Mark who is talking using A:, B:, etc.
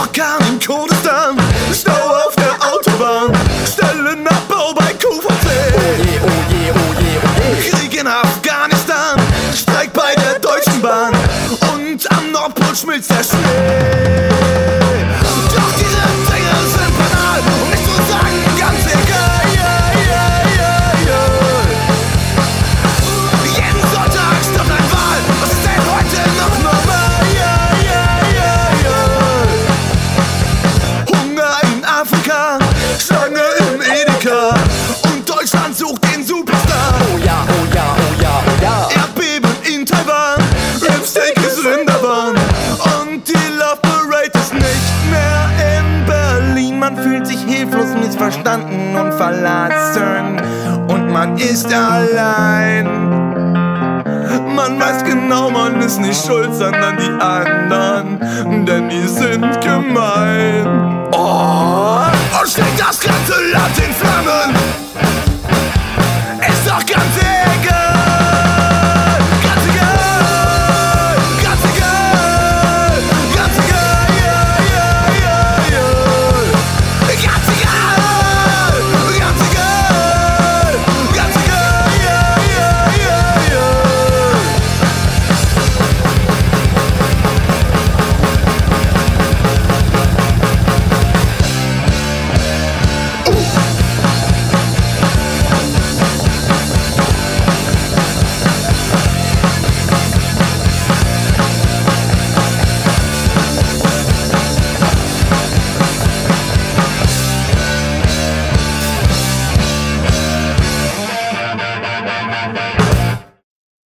A: Orkan in Kurdistan, Stau auf der Autobahn, Stellenabbau bei QVC.
B: Oh je, oh je, oh je, oh je.
A: Krieg in Afghanistan, Streik bei der Deutschen Bahn und am Nordpol schmilzt der Schnee. Doch diese Dinge sind banal, um nicht zu sagen ganz egal. Jeden Sonntag stirbt ein Wal, was ist denn heute noch normal? Hunger in Afrika, Schlange im Edeka und Deutschland sucht den Superstar.
B: Oh ja, oh ja, oh ja, oh ja.
A: Erdbeben in Taiwan, Lipstick ist Rinderwahn und die Love Parade ist nicht mehr in Berlin. Man fühlt sich hilflos, missverstanden und verlassen und man ist allein. Man weiß genau, man ist nicht schuld, sondern die anderen, denn die sind gemein. Oh!